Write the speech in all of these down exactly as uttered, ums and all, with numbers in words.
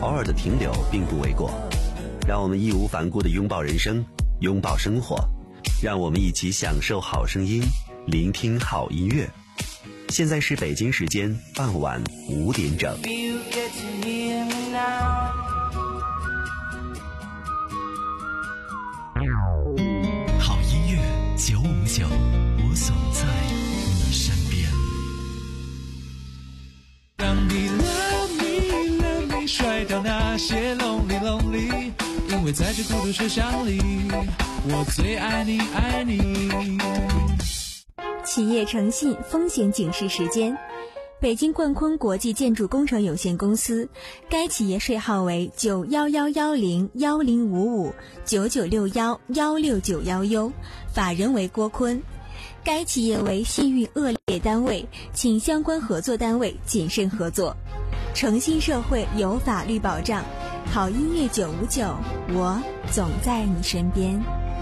偶尔的停留并不为过。让我们义无反顾地拥抱人生，拥抱生活，让我们一起享受好声音，聆听好音乐。现在是北京时间傍晚五点整。 好音乐九五九，我总在你身边。 当你 love me love me 甩掉那些 lonely lonely， 因为在这孤独车厢里，我最爱你爱你。 企业诚信风险警示时间，北京冠坤国际建筑工程有限公司，该企业税号为九一一一零一零五五九九六一一六九一 U， 法人为郭坤。该企业为信誉恶劣单位，请相关合作单位谨慎合作。诚信社会有法律保障，好音乐九五九，我总在你身边。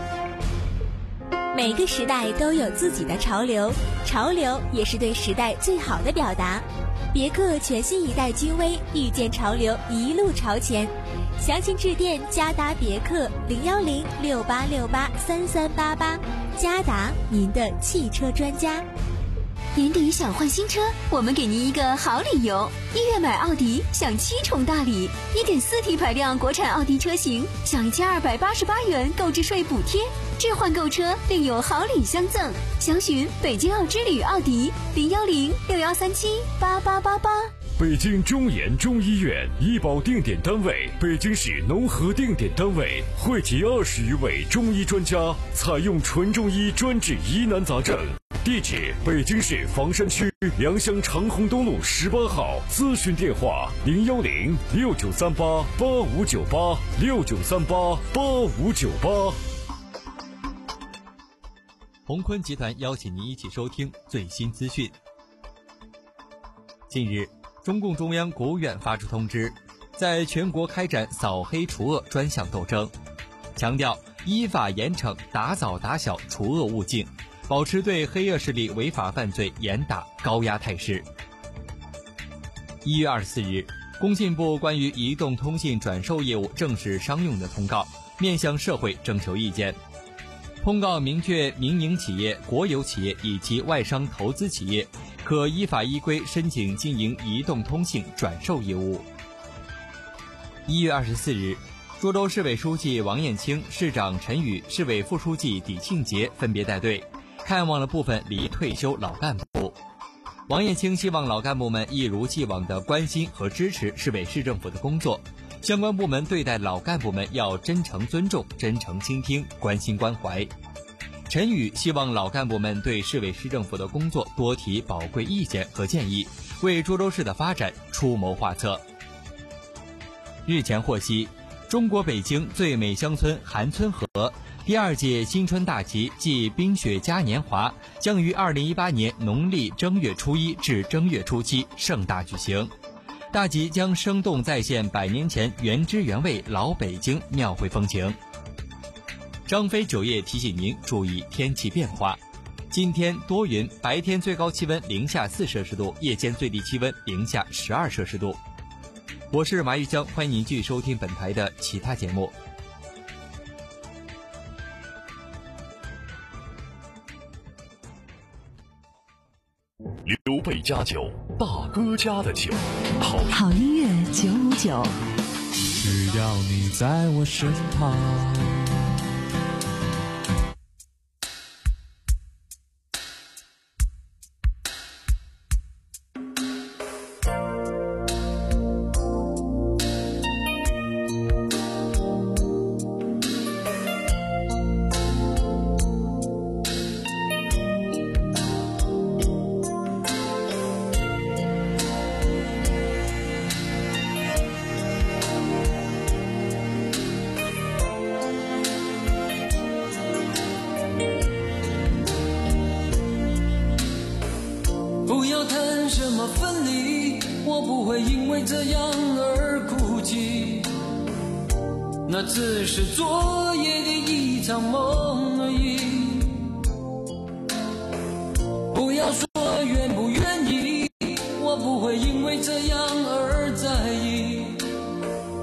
每个时代都有自己的潮流，潮流也是对时代最好的表达。别克全新一代君威，遇见潮流，一路朝前。详情致电嘉达别克零幺零六八六八三三八八，嘉达您的汽车专家。 年底想换新车，我们给您一个好理由。一月买奥迪享七重大礼， 一点四 T 排量国产奥迪车型享一千二百八十八元购置税补贴，置换购车另有好礼相赠。详询北京奥之旅奥迪零幺零六幺三七八八八八。 北京中研中医院医保定点单位，北京市农合定点单位，汇集二十余位中医专家，采用纯中医专治疑难杂症。地址：北京市房山区良乡长虹东路十八号，咨询电话：零幺零六九三八八五九八六九三八八五九八。 宏坤集团邀请您一起收听最新资讯。近日，中共中央、国务院发出通知，在全国开展扫黑除恶专项斗争，强调依法严惩，打早打小除恶务尽，保持对黑恶势力违法犯罪严打高压态势。一月二十四日，工信部关于移动通信转售业务正式商用的通告面向社会征求意见。通告明确，民营企业、国有企业以及外商投资企业可依法依规申请经营移动通信转售业务。一月二十四日，涿州市委书记王艳清、市长陈宇、市委副书记李庆杰分别带队看望了部分离退休老干部。王艳清希望老干部们一如既往地关心和支持市委市政府的工作，相关部门对待老干部们要真诚尊重、真诚倾听、关心关怀。陈宇希望老干部们对市委市政府的工作多提宝贵意见和建议，为涿州市的发展出谋划策。日前获悉，中国北京最美乡村韩村河第二届新春大集暨冰雪嘉年华将于二零一八年农历正月初一至正月初七盛大举行。大集将生动再现百年前原汁原味老北京庙会风情。张飞九夜提醒您注意天气变化，今天多云，白天最高气温零下四摄氏度，夜间最低气温零下十二摄氏度。我是马玉江，欢迎您继续收听本台的其他节目。 刘备家酒，大哥家的酒，好好音乐九五九， 只要你在我身旁。 不要谈什么分离，我不会因为这样而哭泣，那只是昨夜的一场梦而已。不要说愿不愿意，我不会因为这样而在意，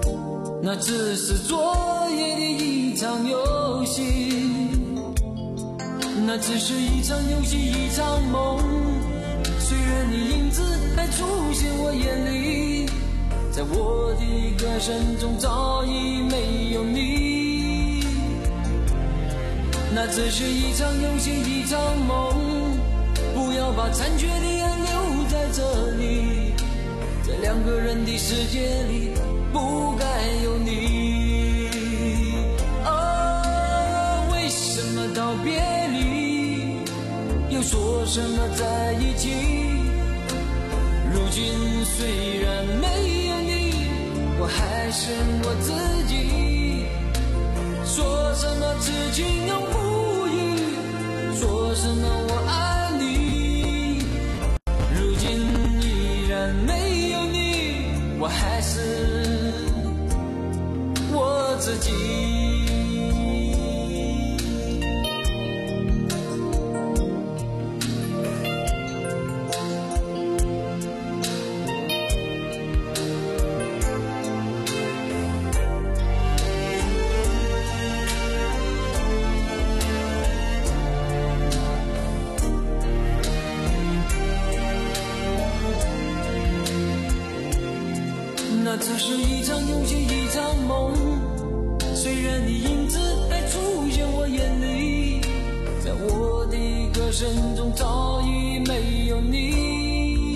那只是昨夜的一场游戏，那只是一场游戏一场梦。虽然你影子还出现我眼里，在我的歌声中早已没有你。那只是一场游戏一场梦，不要把残缺的爱留在这里，在两个人的世界里不该有你。哦，为什么道别离又说什么在一起？如今虽然没有你，我还是我自己。说什么痴情永不渝，说什么我爱你，如今依然没有你，我还是我自己。那只是一场游戏一场梦，虽然你影子还出现我眼里，在我的歌声中早已没有你。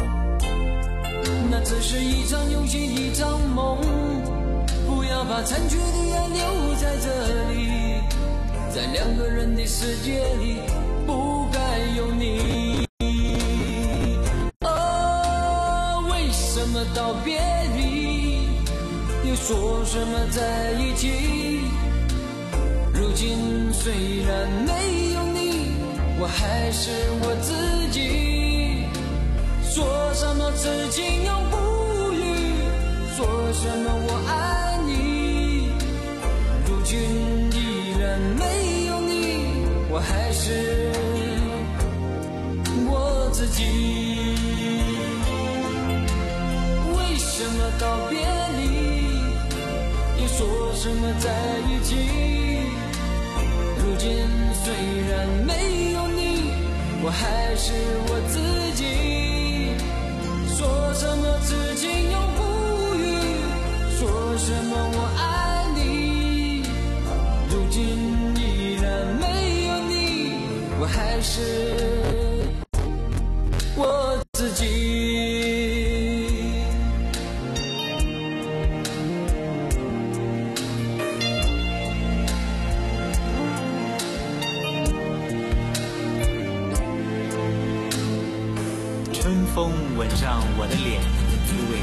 那只是一场游戏一场梦，不要把残缺的爱留在这里，在两个人的世界里不该有你。哦，为什么道别又说什么在一起？如今虽然没有你，我还是我自己。说什么痴情永不渝，说什么我爱你，如今依然没有你，我还是我自己。为什么道别说什么在一起？如今虽然没有你，我还是我自己。说什么痴情永不渝，说什么我爱你，如今依然没有你，我还是我自己。 春风吻上我的脸的滋味，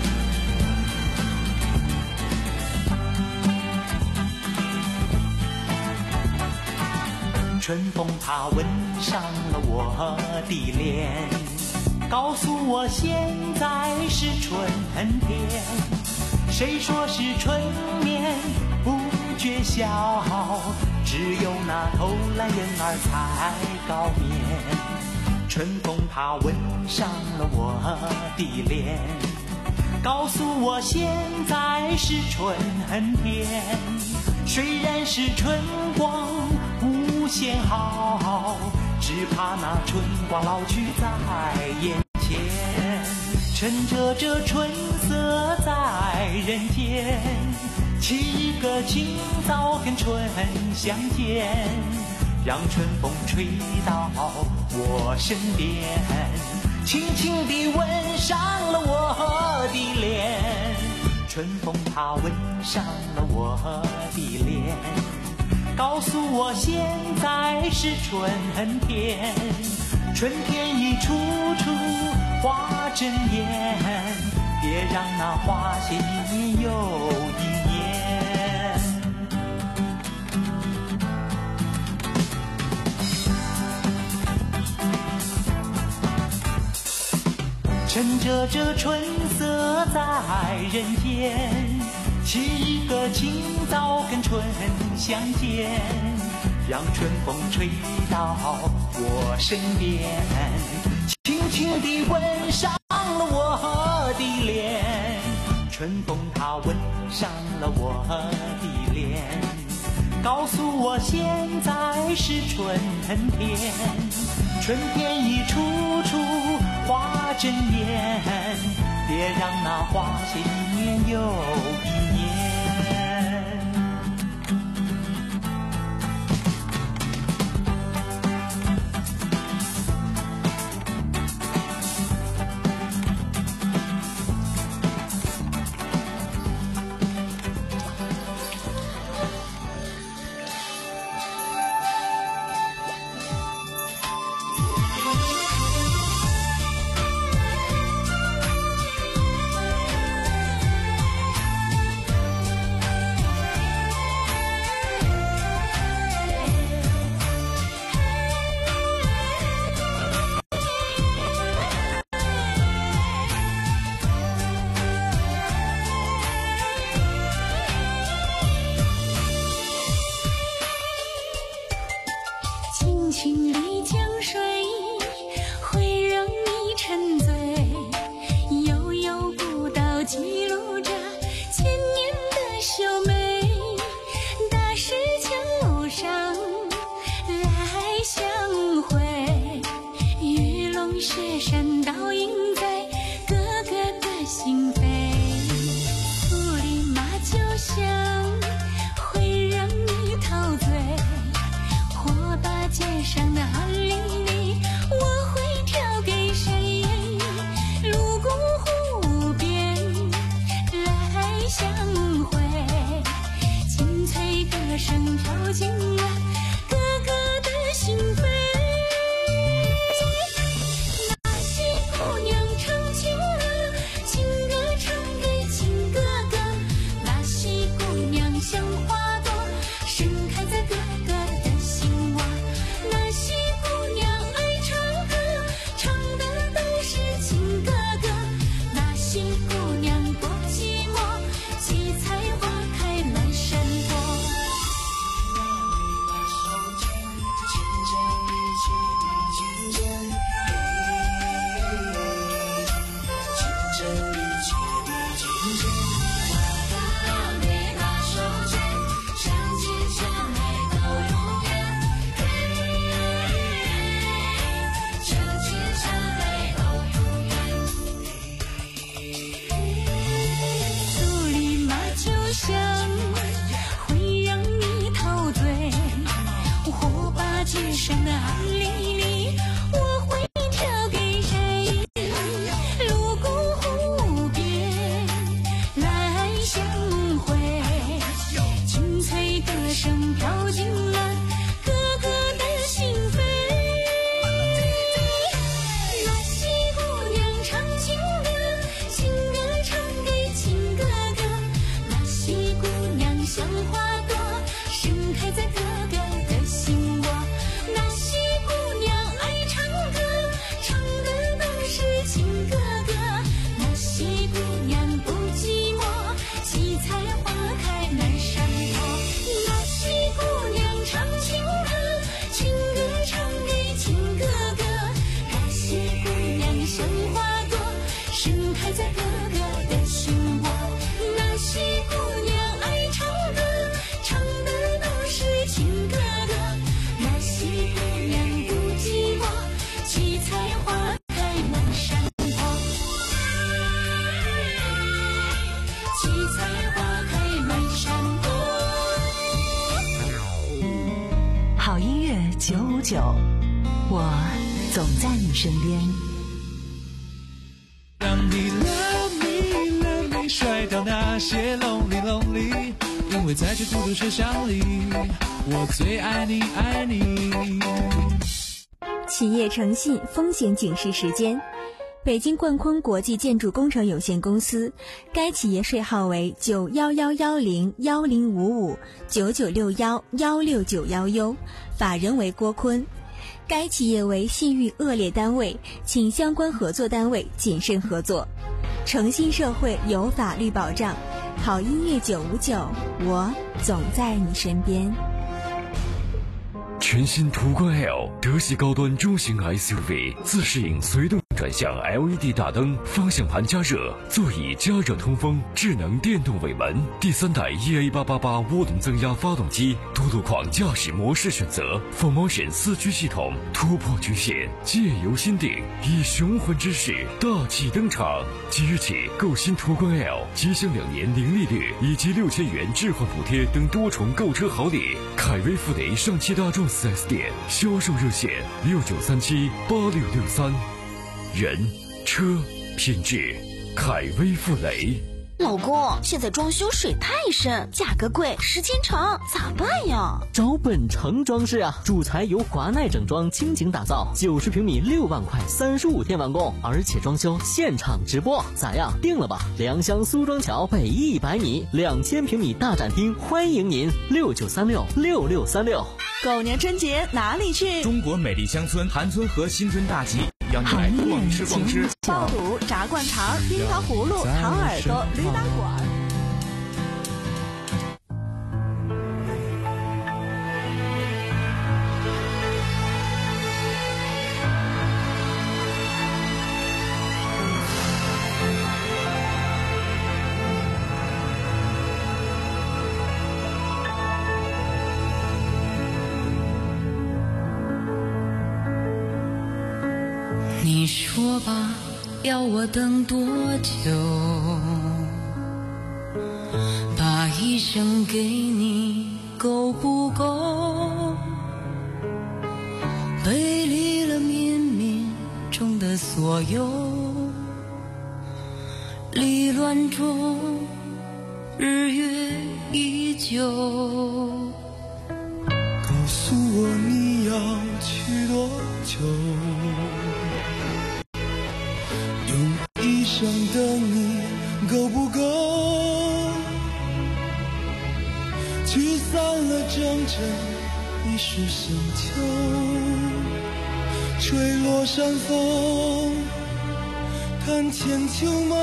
春风它吻上了我的脸，告诉我现在是春天。谁说是春眠不觉晓，只有那偷懒人儿才高眠。春风它吻上了我的脸，告诉我现在是春天。虽然是春光无限好，只怕那春光老去在眼前。趁着这春色在人间，沏一个清早跟春相见，让春风吹到我身边，轻轻地吻上了我的脸。春风它吻上了我的脸，告诉我现在是春天。春天一处处花争艳，别让那花谢一年又一年。趁着这春色在人间，沏一个清早跟春相见，让春风吹到我身边，轻轻地吻上了我的脸。 春风它吻上了我的脸，告诉我现在是春天。春天一处处花争艳，别让那花谢一年又一年。 九五九，我总在你身边。 让你 love me love me 甩掉那些 lonely lonely， 因为在这孤独车厢里，我最爱你爱你。 企业诚信风险警示时间。北京冠坤国际建筑工程有限公司，该企业税号为九幺幺幺零幺零五五九九六幺幺六九幺 U， 法人为郭坤。该企业为信誉恶劣单位，请相关合作单位谨慎合作。诚信社会有法律保障，好音乐九五九，我总在你身边。 全新途观 L 德系高端中型 S U V， 自适应随动转向 L E D 大灯，方向盘加热，座椅加热通风，智能电动尾门，第三代 E A 八八八涡轮增压发动机，多路况驾驶模式选择 ，Four Motion 四驱系统，突破局限，借由心定，以雄浑之势大气登场。即日起购新途观 L， 即享两年零利率以及六千元置换补贴等多重购车好礼。凯威富雷上汽大众 四 S 店销售热线六九三七八六六三。人车品质，凯威富雷。 老公，现在装修水太深，价格贵，时间长，咋办呀？ 找本城装饰啊，主材由华奈整装倾情打造，九十平米六万块，三十五天完工，而且装修现场直播，咋样？定了吧？良乡苏庄桥北一百米，两千平米大展厅，欢迎您，六九三六六六三六。 狗年春节哪里去？ 中国美丽乡村韩村和新春大集。邀你来逛吃逛吃， 爆肚、炸灌肠、冰糖葫芦、糖耳朵、驴打滚。 你说吧，要我等多久？把一生给你够不够？背离了冥冥中的所有，离乱中日月依旧。 告诉我你要去多久？一生等你够不够？驱散了整整一世深秋，吹落山风，看千秋梦。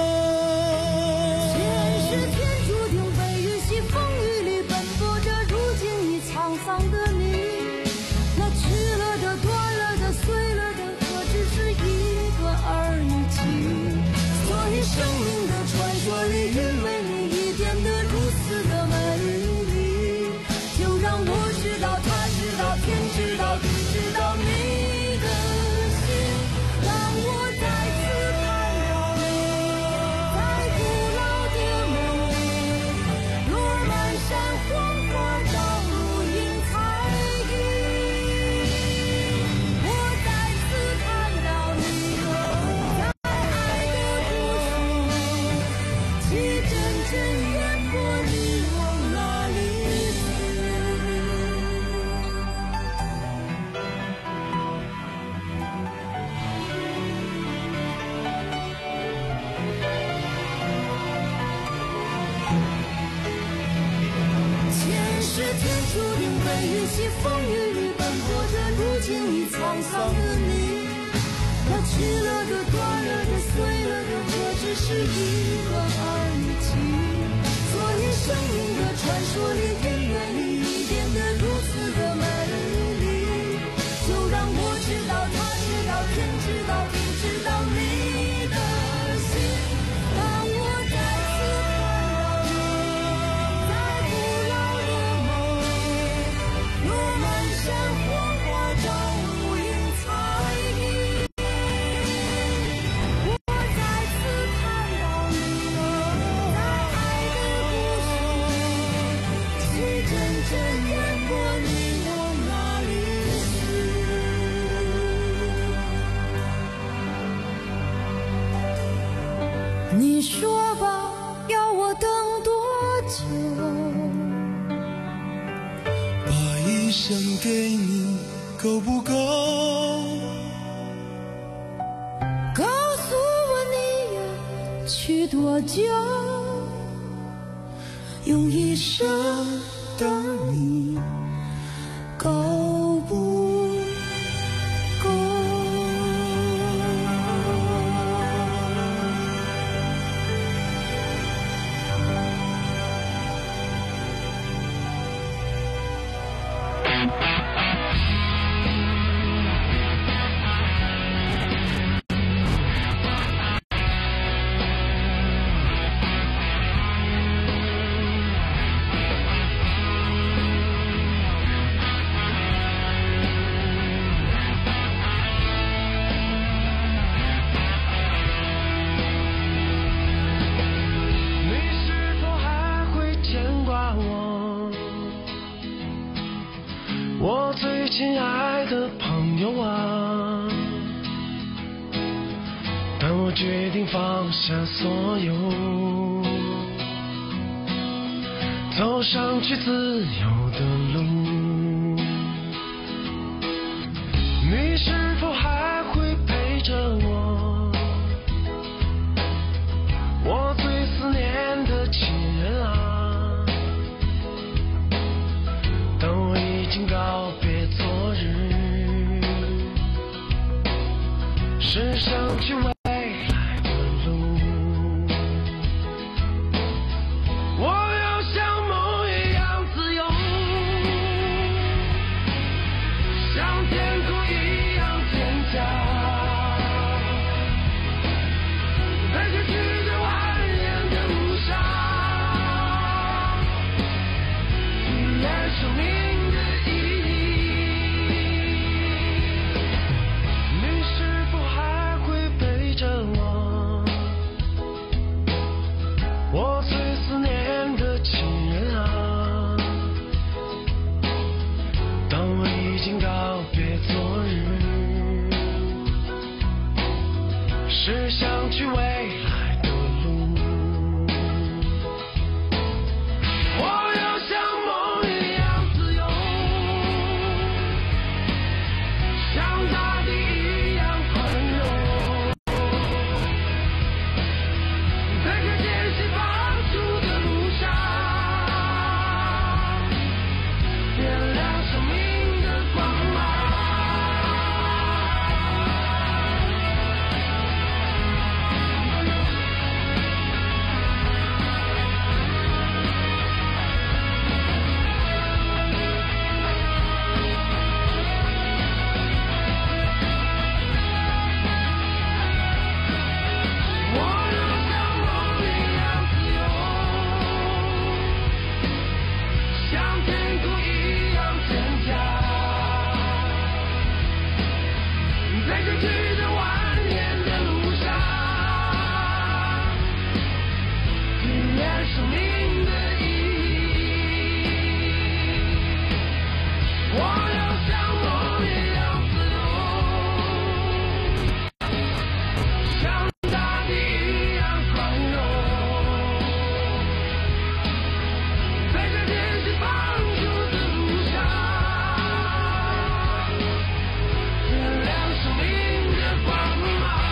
前世天注定被允许风雨里奔波着，如今已沧桑的你，那去了的、断了的、碎了的，何止是一个儿女情？生命的传说里，因为你已变得如此的美丽，就让我知道，他知道，天知道，地知道你的心。当我再次看到你，在古老的梦里，落满山黄花，朝如云彩衣。我再次看到你了，在爱的故事，其真正远过你往哪里前世天注定被允许风雨里奔波着，如今已沧桑的你，那去了的、断了的、碎了的，何止是一个儿女情？所以生命的传说里，因为你已变得如此的美丽，就让我知道，他知道，天知道，地知道你的心。当我再次看到你，在古老的梦里，落满山黄花，朝如云彩衣。我再次看到你了，在爱的故事，其真正远过你往哪里去？你说吧，要我等多久？ 把一生给你够不够？ 告诉我你要去多久？用一生等你够不够？ 友啊，当我决定放下所有，走上去自由的路，你是否还会陪着我？我最思念的亲人啊，当我已经告别昨日，是想去未来的路。我要像梦一样自由，像天空一样坚强，在这曲折蜿蜒的路上，体验生命的意义。你是否还会陪着我？我最思念的亲人啊，当我已经告别昨日，是想去未来的路。我要像梦一样自由，像大地一样宽容，在这艰辛放逐的路上，点亮生命的光芒。我要像梦一样自由，像天空一样坚强，在这曲折蜿蜒的路上，体验生命的意义。我要像梦一样自由，像大地一样宽容，在这艰辛放逐的路上，点亮生命的光芒。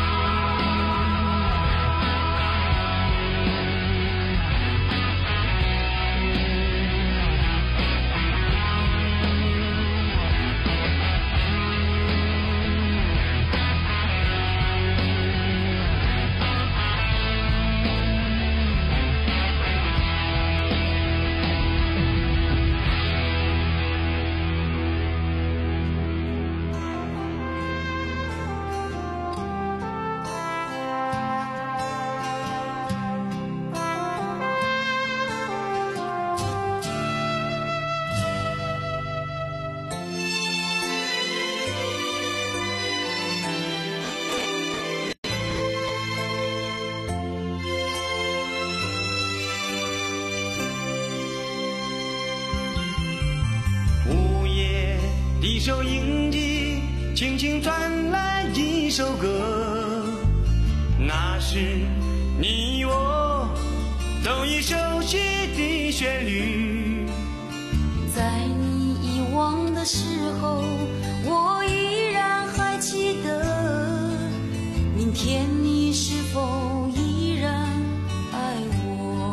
午夜的收音机轻轻传来一首歌，那是你我都已熟悉的旋律。 在你遗忘的时候，我依然还记得，明天你是否依然爱我？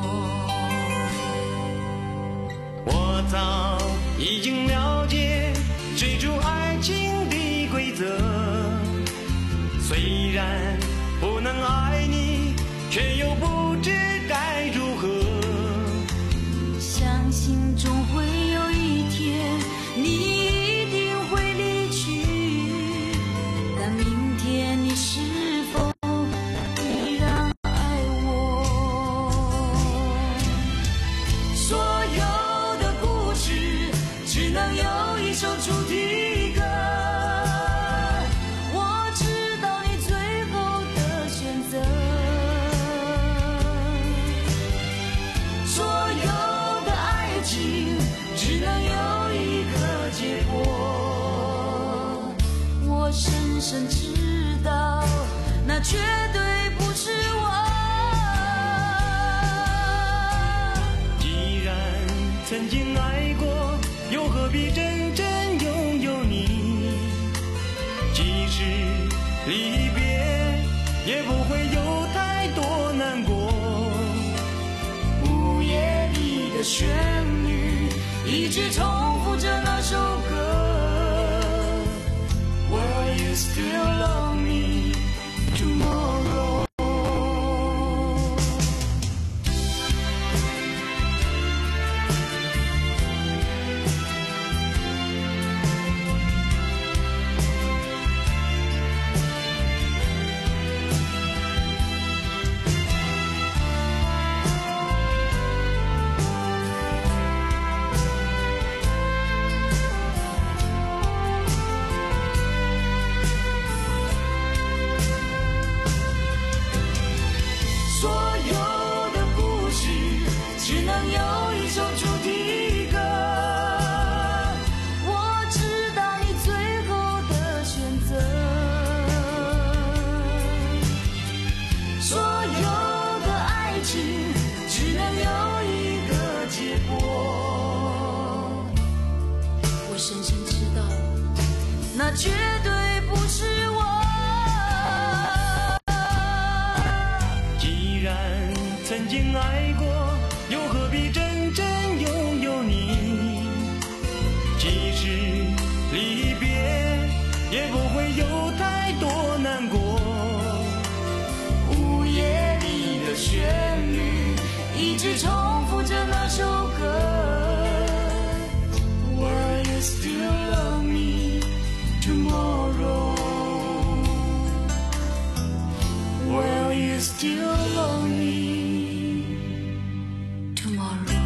我早已经了解追逐爱情的规则，虽然不能爱你，却又不知该如何。 相信终会有一天，你一定会离去，但明天你是否依然爱我？ 所有的故事只能有一首主题歌， 我知道你最后的选择。 所有的爱情只能有一个结果， 我深深知道，那绝对不是我。 既然曾经爱过，又何必真正拥有你？即使离别，也不会有太多难过。午夜里的旋律，一直重复着那首歌。Will you still love me tomorrow? 那绝对不是我。 既然曾经爱过，又何必真正拥有你？即使离别，也不会有太多难过。午夜里的旋律， 一直重复着那首歌。 Will you still love me tomorrow? Will you still love me tomorrow?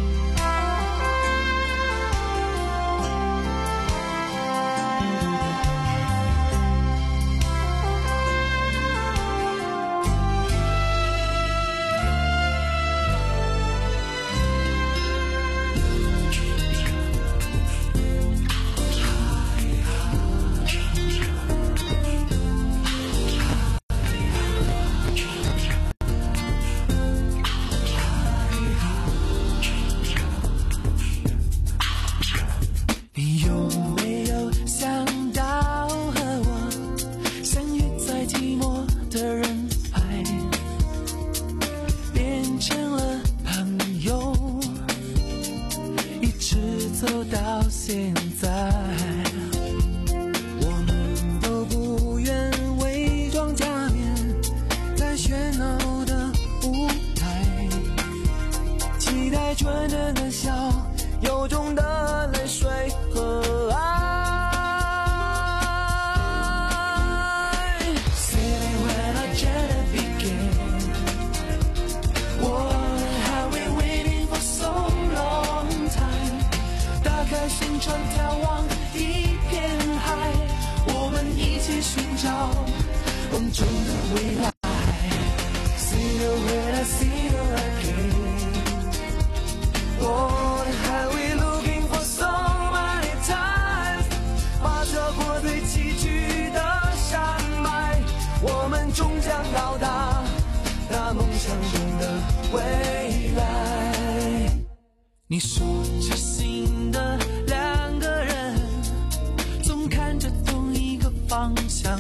你说知心的两个人，总看着同一个方向，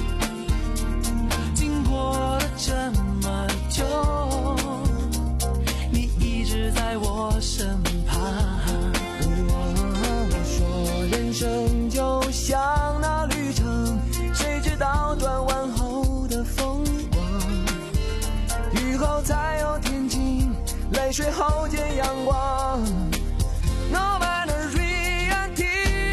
经过了这么久，你一直在我身旁。 我说人生就像那旅程，谁知道转弯后的风光，雨后才有天晴，泪水后见阳光。No matter reality,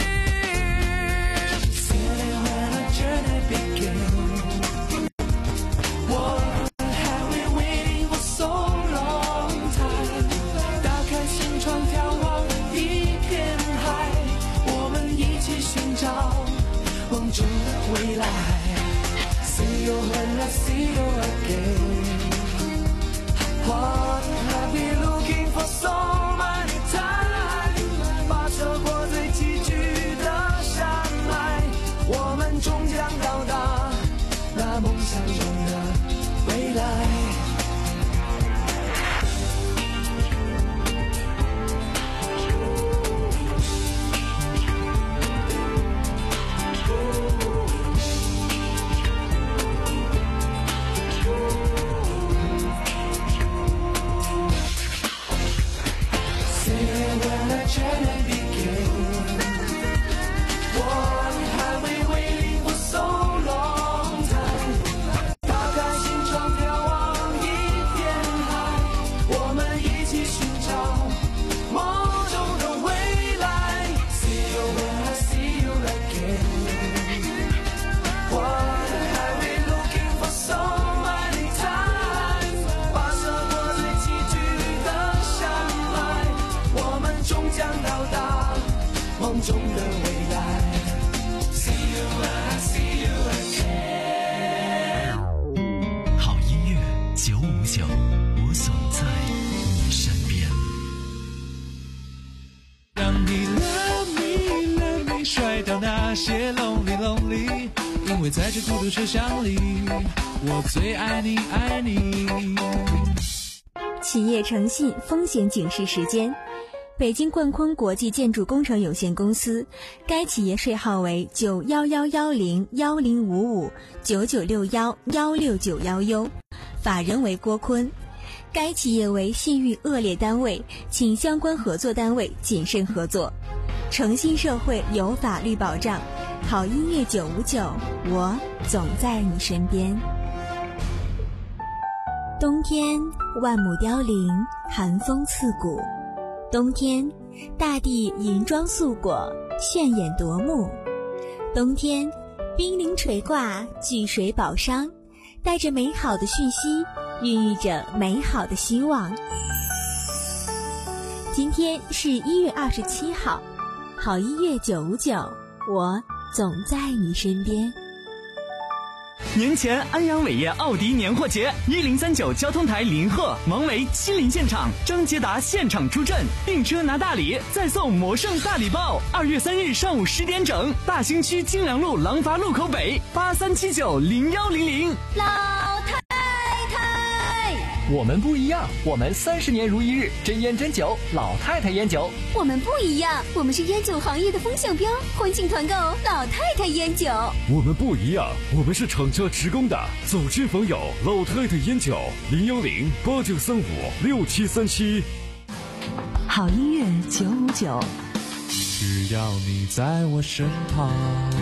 feeling when a journey begins. What have we waiting for so long time? 打开心窗眺望一片海，我们一起寻找梦中的未来。See you when I see you again. What have we looking for so many times? journey begin. What have we waiting for so long time? 打开心窗，眺望一片海，我们一起寻找梦中的未来。See you when I see you again. What have we looking for so many times? 跋涉过最崎岖的山脉，我们终将到达梦中的未来。See you when I see you again. 好音乐九五九，我总在你身边。 让你 love me love me 甩掉那些 lonely lonely， 因为在这孤独车厢里，我最爱你爱你。 企业诚信风险警示时间。北京冠坤国际建筑工程有限公司，该企业税号为九幺幺幺零幺零五五九九六幺幺六九幺 U， 法人为郭坤。该企业为信誉恶劣单位，请相关合作单位谨慎合作。诚信社会有法律保障，好音乐九五九，我总在你身边。冬天万亩凋零，寒风刺骨。冬天，大地银装素裹，炫眼夺目。冬天，冰凌垂挂，聚水宝商，带着美好的讯息，孕育着美好的希望。今天是一月二十七号，好音乐九五九，我总在你身边。 年前安阳伟业奥迪年货节，一零三九交通台临贺，王维亲临现场，张捷达现场出阵，订车拿大礼，再送魔圣大礼包。二月三日上午十点整，大兴区京良路廊坊路口北八三七九零幺零零。 老太太， 我们不一样，我们三十年如一日，真烟真酒，老太太烟酒。 我们不一样，我们是烟酒行业的风向标，欢庆团购老太太烟酒。 我们不一样，我们是厂家职工的，走亲访友，老太太烟酒，零幺零八九三五六七三七。 好音乐九五九， 只要你在我身旁。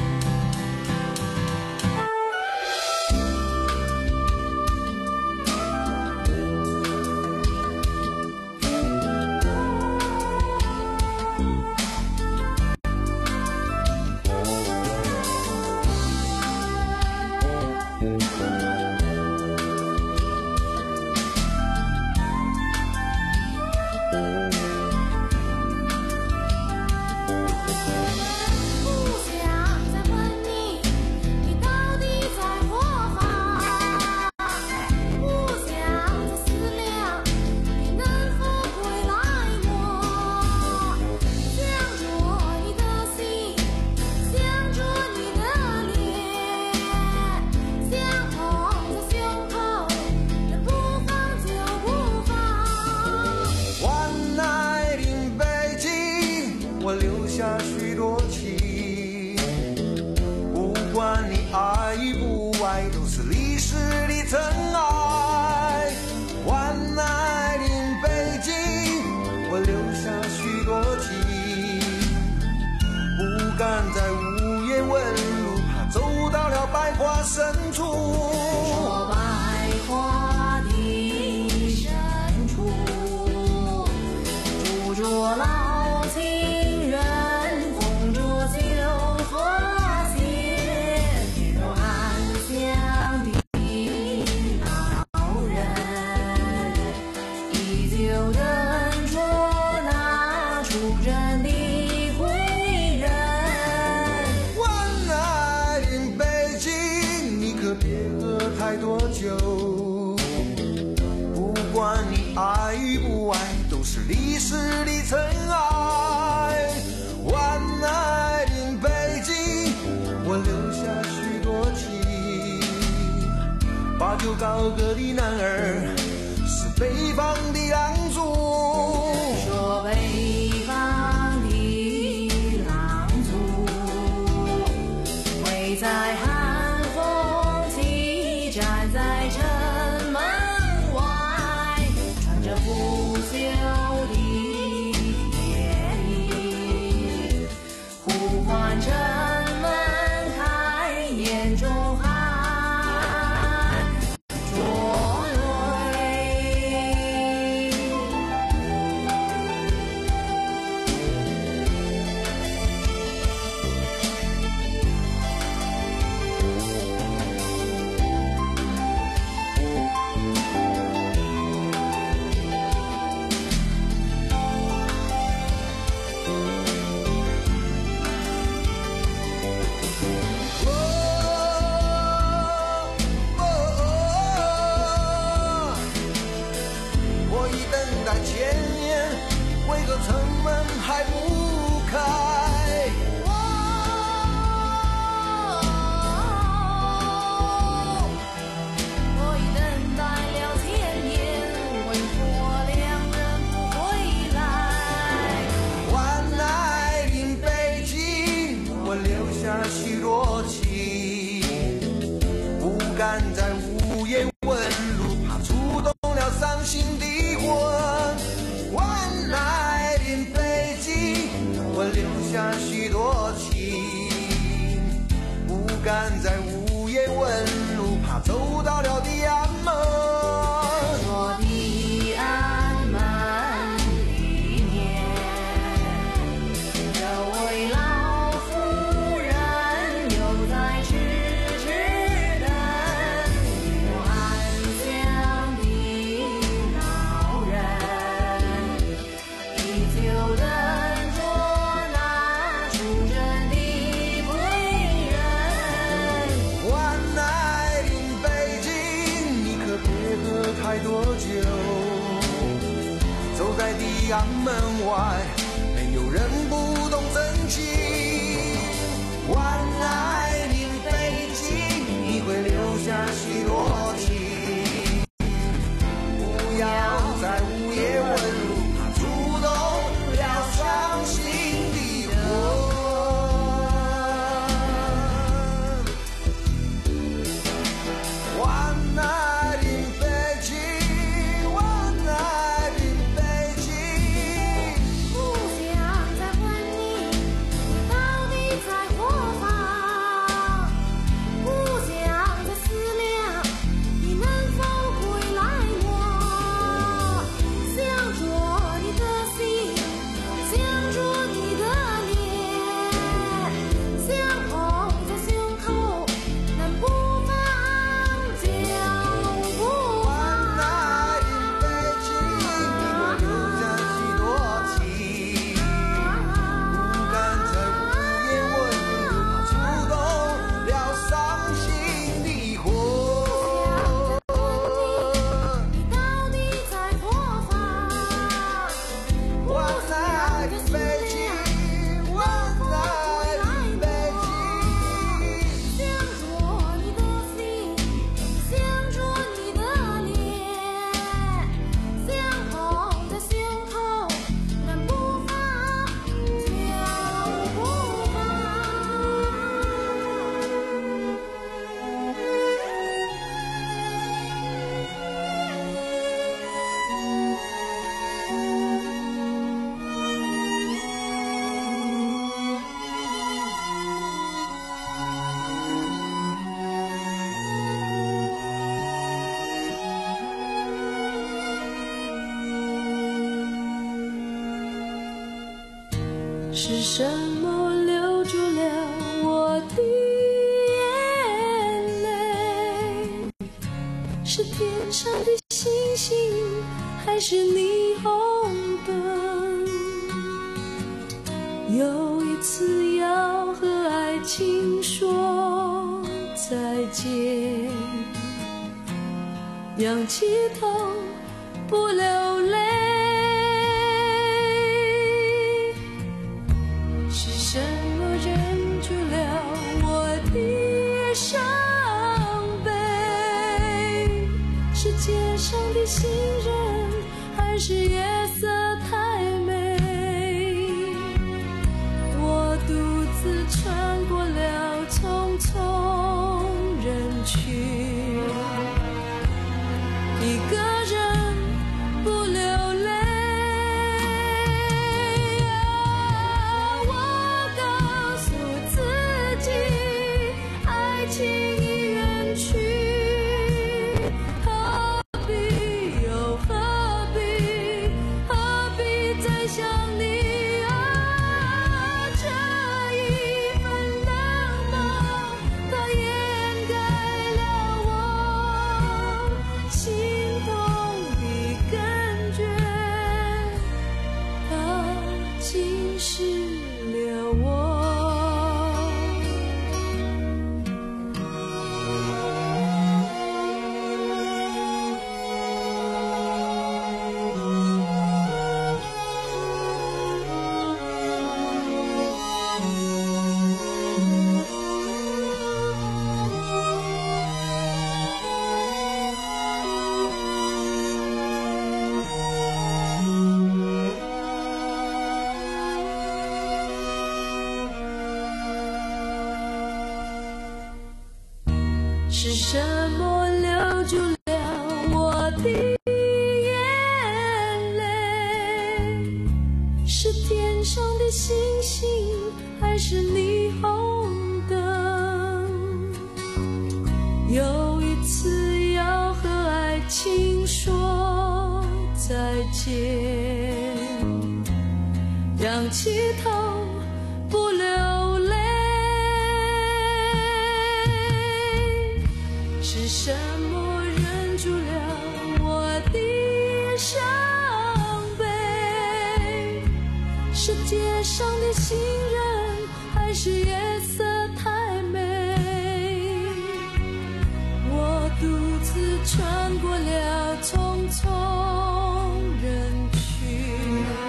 高歌的男儿是北方的狼族， 说北方的狼族会在寒风起站在城门外，穿着腐朽的铁衣， 阳门外，没有人不懂珍惜。晚来临北京，你会留下许多情。不要在午夜问路，怕触动了伤心的魂。晚来临北京，晚来临北京。 不想再问你，你到底在何方？不想再思量，你能否归来我？想着你的心，想着你的脸，想捧在胸口，难不放脚不放。 晚来临北京，你会留下许多情。不敢在午夜问路，怕触动了伤心的魂。 你到底在何方？ 晚来临北京，晚来临北京。 想着你的心，想着你的脸，想捧在胸口，难不放脚不是什么留住了我的眼泪？是天上的星星，还是霓虹灯？有一次要和爱情说再见，仰起头不流泪。是什么忍住了我的伤悲？是街上的行人，还是夜色太美？我独自穿过了匆匆人群，一个人不流泪。我告诉自己，爱情已远去，何必又何必，何必再想你啊？这一份冷漠，它掩盖了我心动的感觉，它侵蚀了我。是什么留住了我的眼泪？是天上的星星，还是霓虹灯？有一次要和爱情说再见，仰起头不流泪。是什么忍住了我的伤悲？是街上的行人，还是夜色太美？我独自穿过了匆匆人群。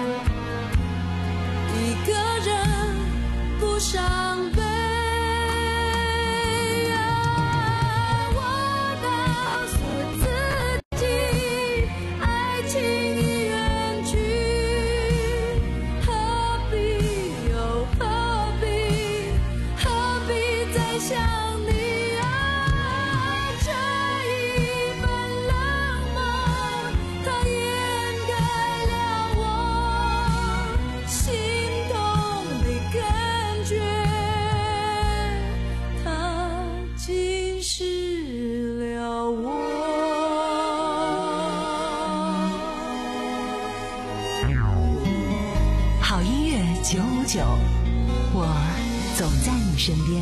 好音乐九五九，我总在你身边。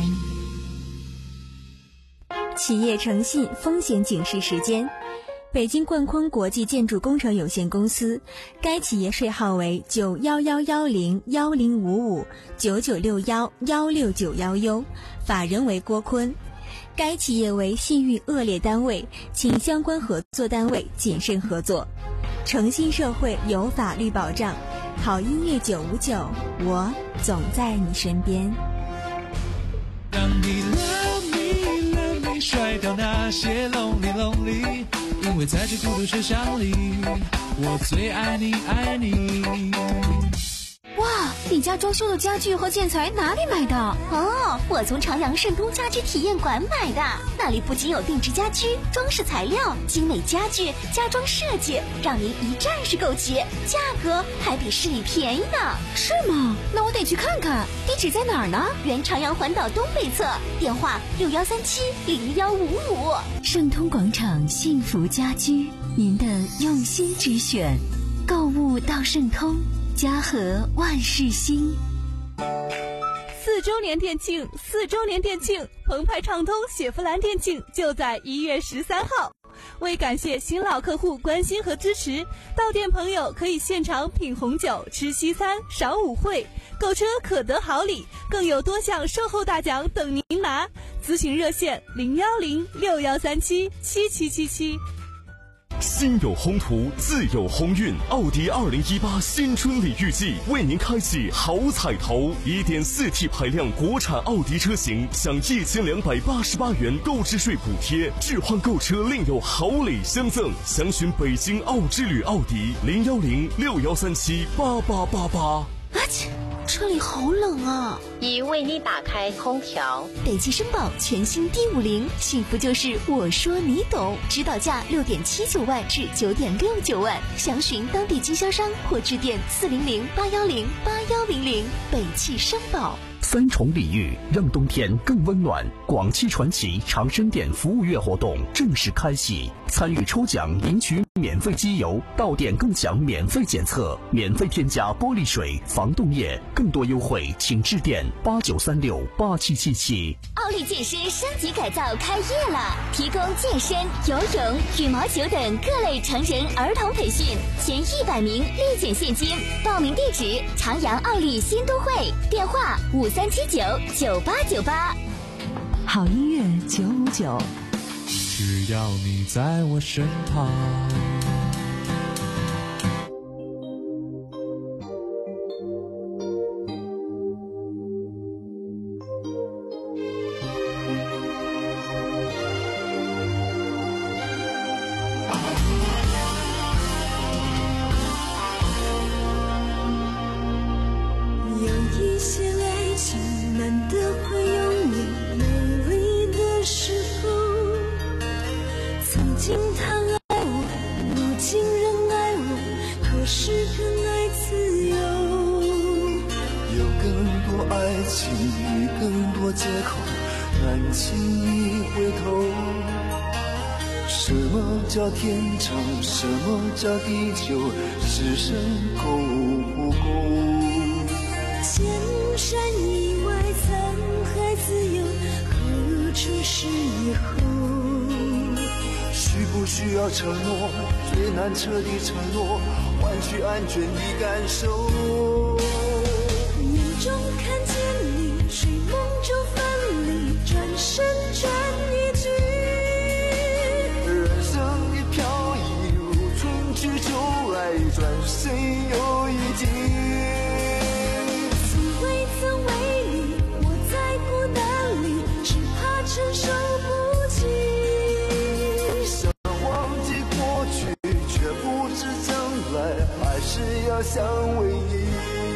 企业诚信风险警示时间。北京冠坤国际建筑工程有限公司，该企业税号为九幺幺幺零幺零五五九九六幺幺六九幺 U， 法人为郭坤。该企业为信誉恶劣单位，请相关合作单位谨慎合作。诚信社会有法律保障，好音乐九五九，我总在你身边。 让你 love me love me 甩掉那些 lonely lonely， 因为在这孤独车厢里，我最爱你爱你。 哇，你家装修的家具和建材哪里买的？ 哦，我从长阳盛东家居体验馆买的，那里不仅有定制家居、装饰材料、精美家具、家装设计，让您一站式购齐，价格还比市里便宜呢。 是吗？那我得去看看，地址在哪儿呢？ 原长阳环岛东北侧，电话六幺三七零幺五五。 盛通广场幸福家居，您的用心之选，购物到盛通。家和万事兴。 四周年店庆，四周年店庆，澎湃畅通雪佛兰店庆就在一月十三号。为感谢新老客户关心和支持，到店朋友可以现场品红酒、吃西餐、赏舞会，购车可得好礼，更有多项售后大奖等您拿。咨询热线零幺零六幺三七七七七七。 心有宏图，自有鸿运。奥迪二零一八新春礼遇季为您开启好彩头， 一点四 T 排量国产奥迪车型享一千两百八十八元购置税补贴，置换购车另有好礼相赠。详询北京奥之旅奥迪零幺零六幺三七八八八八。 啊切，车里好冷啊！ 已为你打开空调。 北汽绅宝全新 D 五零，幸福就是我说你懂，指导价六点七九万至九点六九万，详询当地经销商或致电四零零八幺零八幺零零。北汽绅宝。 三重礼遇，让冬天更温暖。广汽传祺长生店服务月活动正式开启，参与抽奖领取免费机油，到店更享免费检测，免费添加玻璃水、防冻液，更多优惠请致电八九三六八七七七。 奥利健身升级改造开业了，提供健身、游泳、羽毛球等各类成人儿童培训，前一百名立减现金。报名地址：长阳奥利新都会，电话五三七九九八九八。 好音乐九五九， 只要你在我身旁。 叫天长，什么叫地久？是生够不够？ 千山以外，沧海自由，何处是以后？ 需不需要承诺？最难彻底承诺，换取安全的感受。 眼中看见你，睡梦中分离，转身转一句。 转身又一季， 从未曾为你，我在孤单里，只怕承受不起。 想忘记过去，却不知将来，还是要相偎依。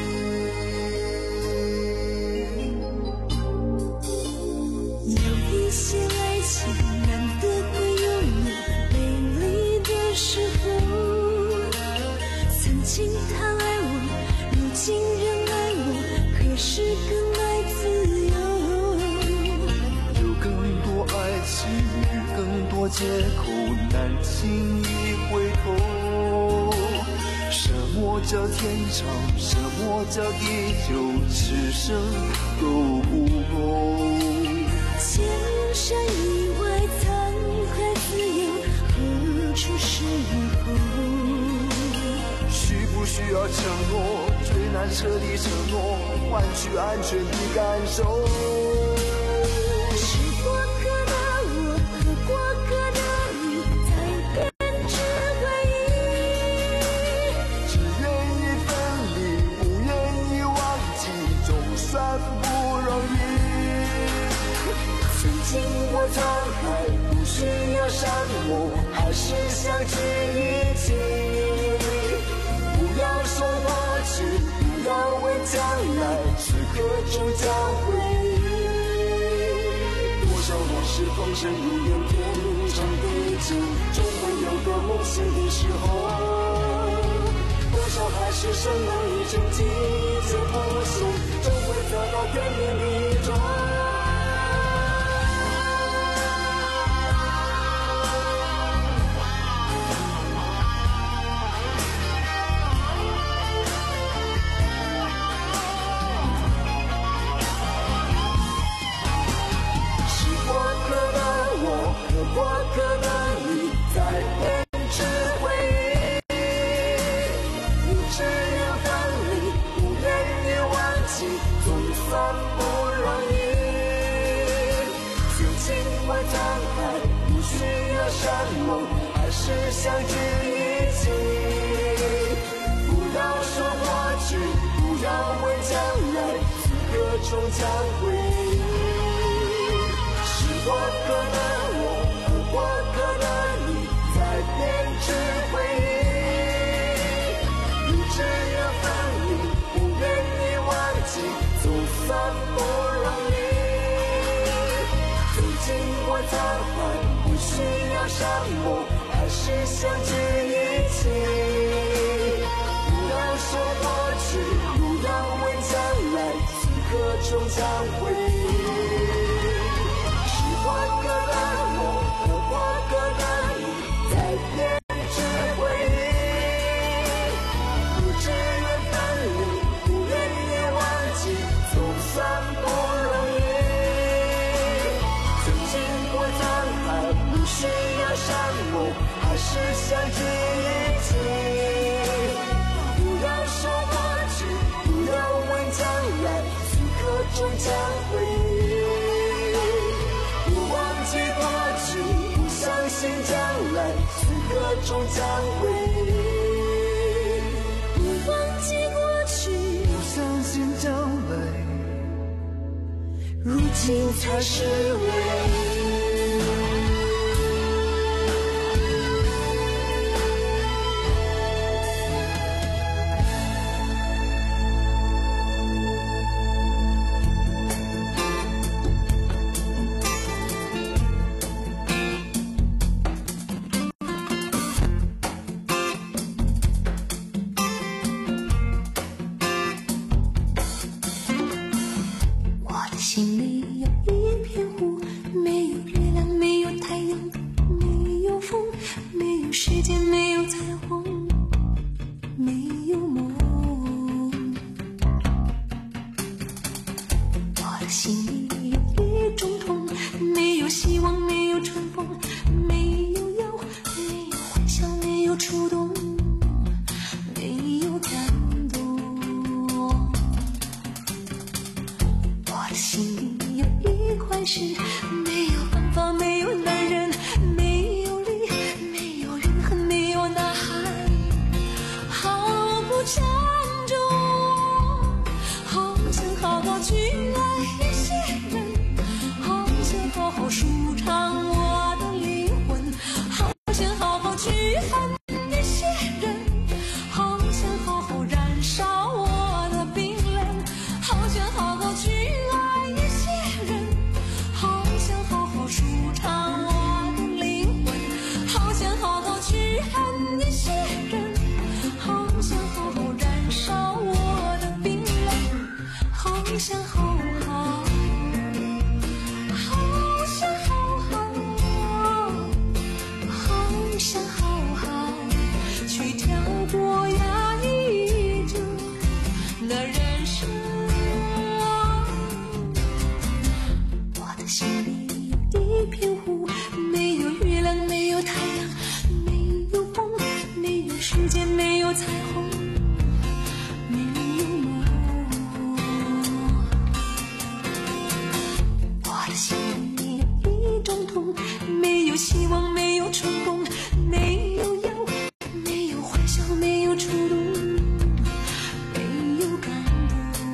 有一些爱情难得会有你美丽的时候。曾经他爱我，如今仍爱我，可是更爱自由。 有更多爱情与更多借口，难轻易回头。什么叫天长，什么叫地久，此生都不够。 千山以外沧海自由，何处是后？ 需不需要承诺？最难彻底承诺，换取安全的感受。 是过客的我和过客的你，才编织回忆。 只愿意分离，不愿意忘记，总算不容易。 曾经过沧海，不需要山盟，还是相聚一起。不要说过去，不要问将来，此刻终将回忆。多少往事风声如烟，天长地久，终会有个梦醒的时候。多少海誓山盟已成寂久不朽，终会走到天边的中。过客的你，在编织回忆。不只要分离，不愿意忘记，总算不容易。曾经过沧海，不需要山盟，还是相聚一起。不要说过去，不要问将来，此刻终将回忆。是过客的我。过客的你，在编织回忆。不只要分离，不愿意忘记，总算不容易。曾经过沧海，不需要山盟，还是相聚一起。不要说过去，不要问将来，此刻终将回忆。是过客的我。过客的你，在编织回忆。不只愿分离，不愿意忘记，总算不容易。曾经过沧海，不需要山盟，还是相聚一起。不要说过去，不要问将来，此刻终将回忆。不忘记过去，相信将来，此刻终将回忆。不忘记过去， 不相信将来， 如今才是唯一。心里有一片湖，没有月亮，没有太阳，没有风，没有时间，没有彩虹，没有梦。我的心里有一种痛，没有希望，没有春风，没有忧，没有欢笑，没有触动，没有感动。我的心里有一块石，没有办法，没有男人，没有理，没有人和没有呐喊，毫不沉重。好想好好去爱一些人，好想好好舒畅我的灵魂，好想好好去恨一些人，好想好好燃烧我的冰冷，好想好好去爱一些人，好想好好舒畅我的灵魂，好想好好去恨一些人，好想好好燃烧我的冰冷，好想好好，好想好好，好想好好去跳过压抑。 的人生。我的心里有一片湖，没有月亮，没有太阳，没有风，没有时间，没有彩虹，没有梦。我的心里有一种痛，没有希望，没有成功，没有药，没有欢笑，没有触动，没有感动。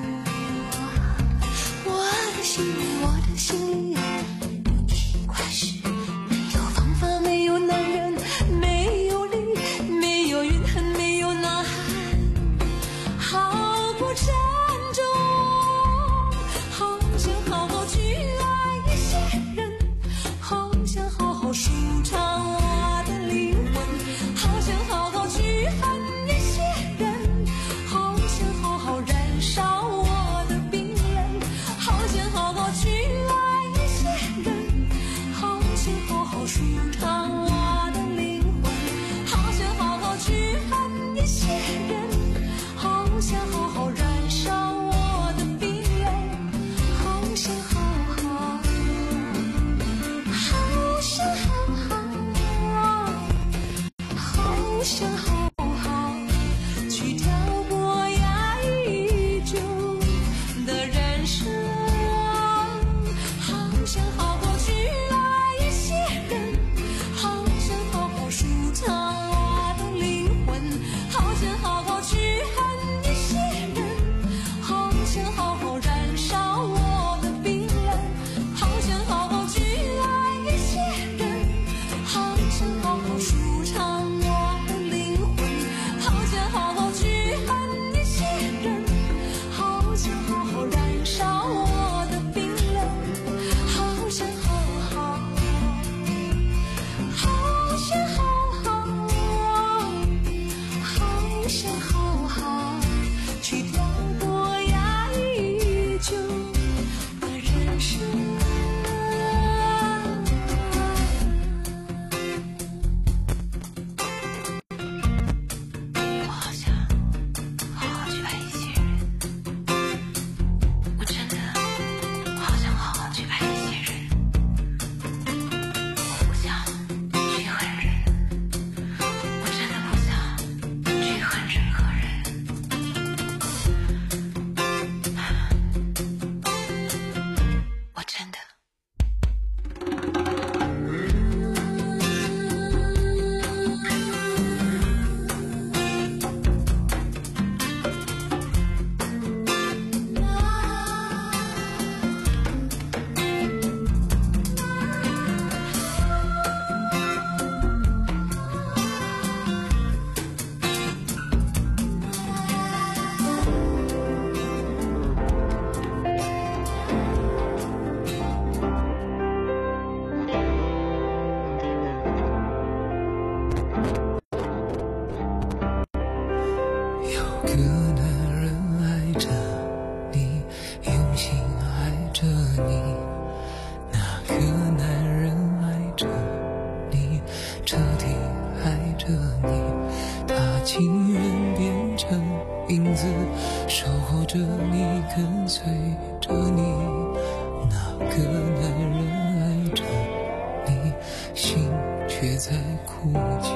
我的心里，我的心里有一块石，没有方法，没有男人，没有力，没有怨恨，没有呐喊，好过山中，好想好好去爱一些人，好想好好舒畅我的灵魂，好想好好去恨一些人，好想好好燃烧我的冰冷，好想好好去爱一些人，好想好好舒畅我的灵魂，好想好好去恨一些人，好想好好燃烧我的冰冷，好想好好，好想好好，好想好好去跳过压抑久的人生，好想好好去爱一些人，好想好好舒畅我的灵魂，好想好好去恨一些人，好想好好燃烧我的冰冷，好想好好去爱一些人，好想好好舒畅我的灵魂，好想好好去恨一些人，好想好好燃烧我的冰冷，好想好好，好想好好，好想好好去跳过压抑久的人生。我好想好好去爱一些人，我真的好想好好去爱一些人，我不想去恨人，我真的不想去恨任何人，我真的。 有个男人爱着你，用心爱着你，那个男人爱着你，彻底爱着你，他情愿变成影子，守候着你，跟随着你，那个男人爱着你，心却在哭泣。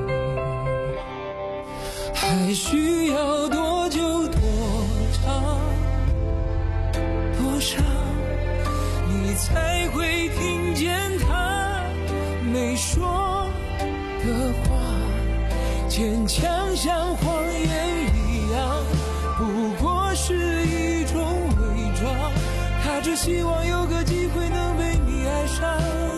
还需要多久多长多长，你才会听见他没说的话，坚强像谎言一样，不过是一种伪装，他只希望有个机会能被你爱上。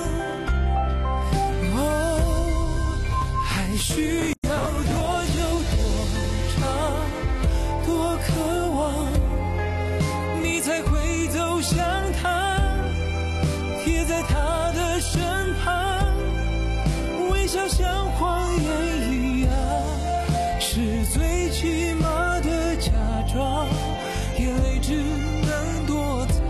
哦，还需要多久多长多渴望，你才会走向他，贴在他的身旁，微笑像谎言一样，是最起码的假装，眼泪只能躲藏。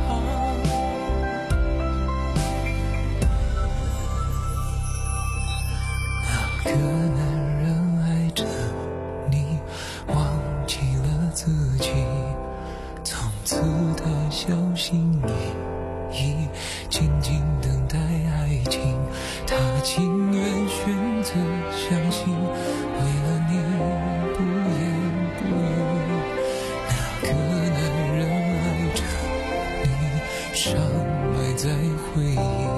那个男人小心翼翼，静静等待爱情。他情愿选择相信，为了你不言不语。那个男人爱着你，伤埋在回忆。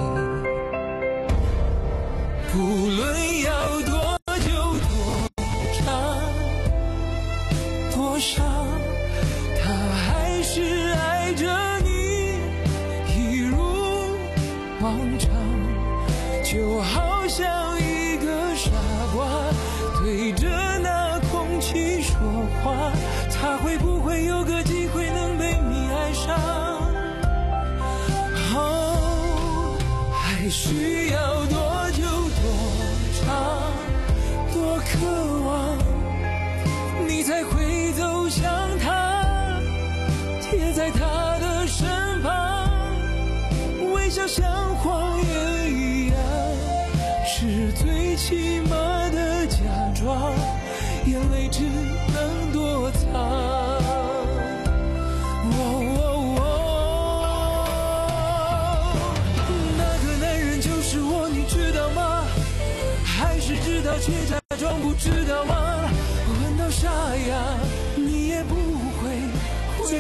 不论要多久多长多伤，他还是爱着你，一如往常。就好像一个傻瓜对着那空气说话，他会不会有个机会能被你爱上？哦，还需要多久多长多渴望，你才会走向他，贴在他的身旁，微笑像谎言一样，是最起码的假装，眼泪只能躲藏。哦哦哦，那个男人就是我，你知道吗？还是知道却假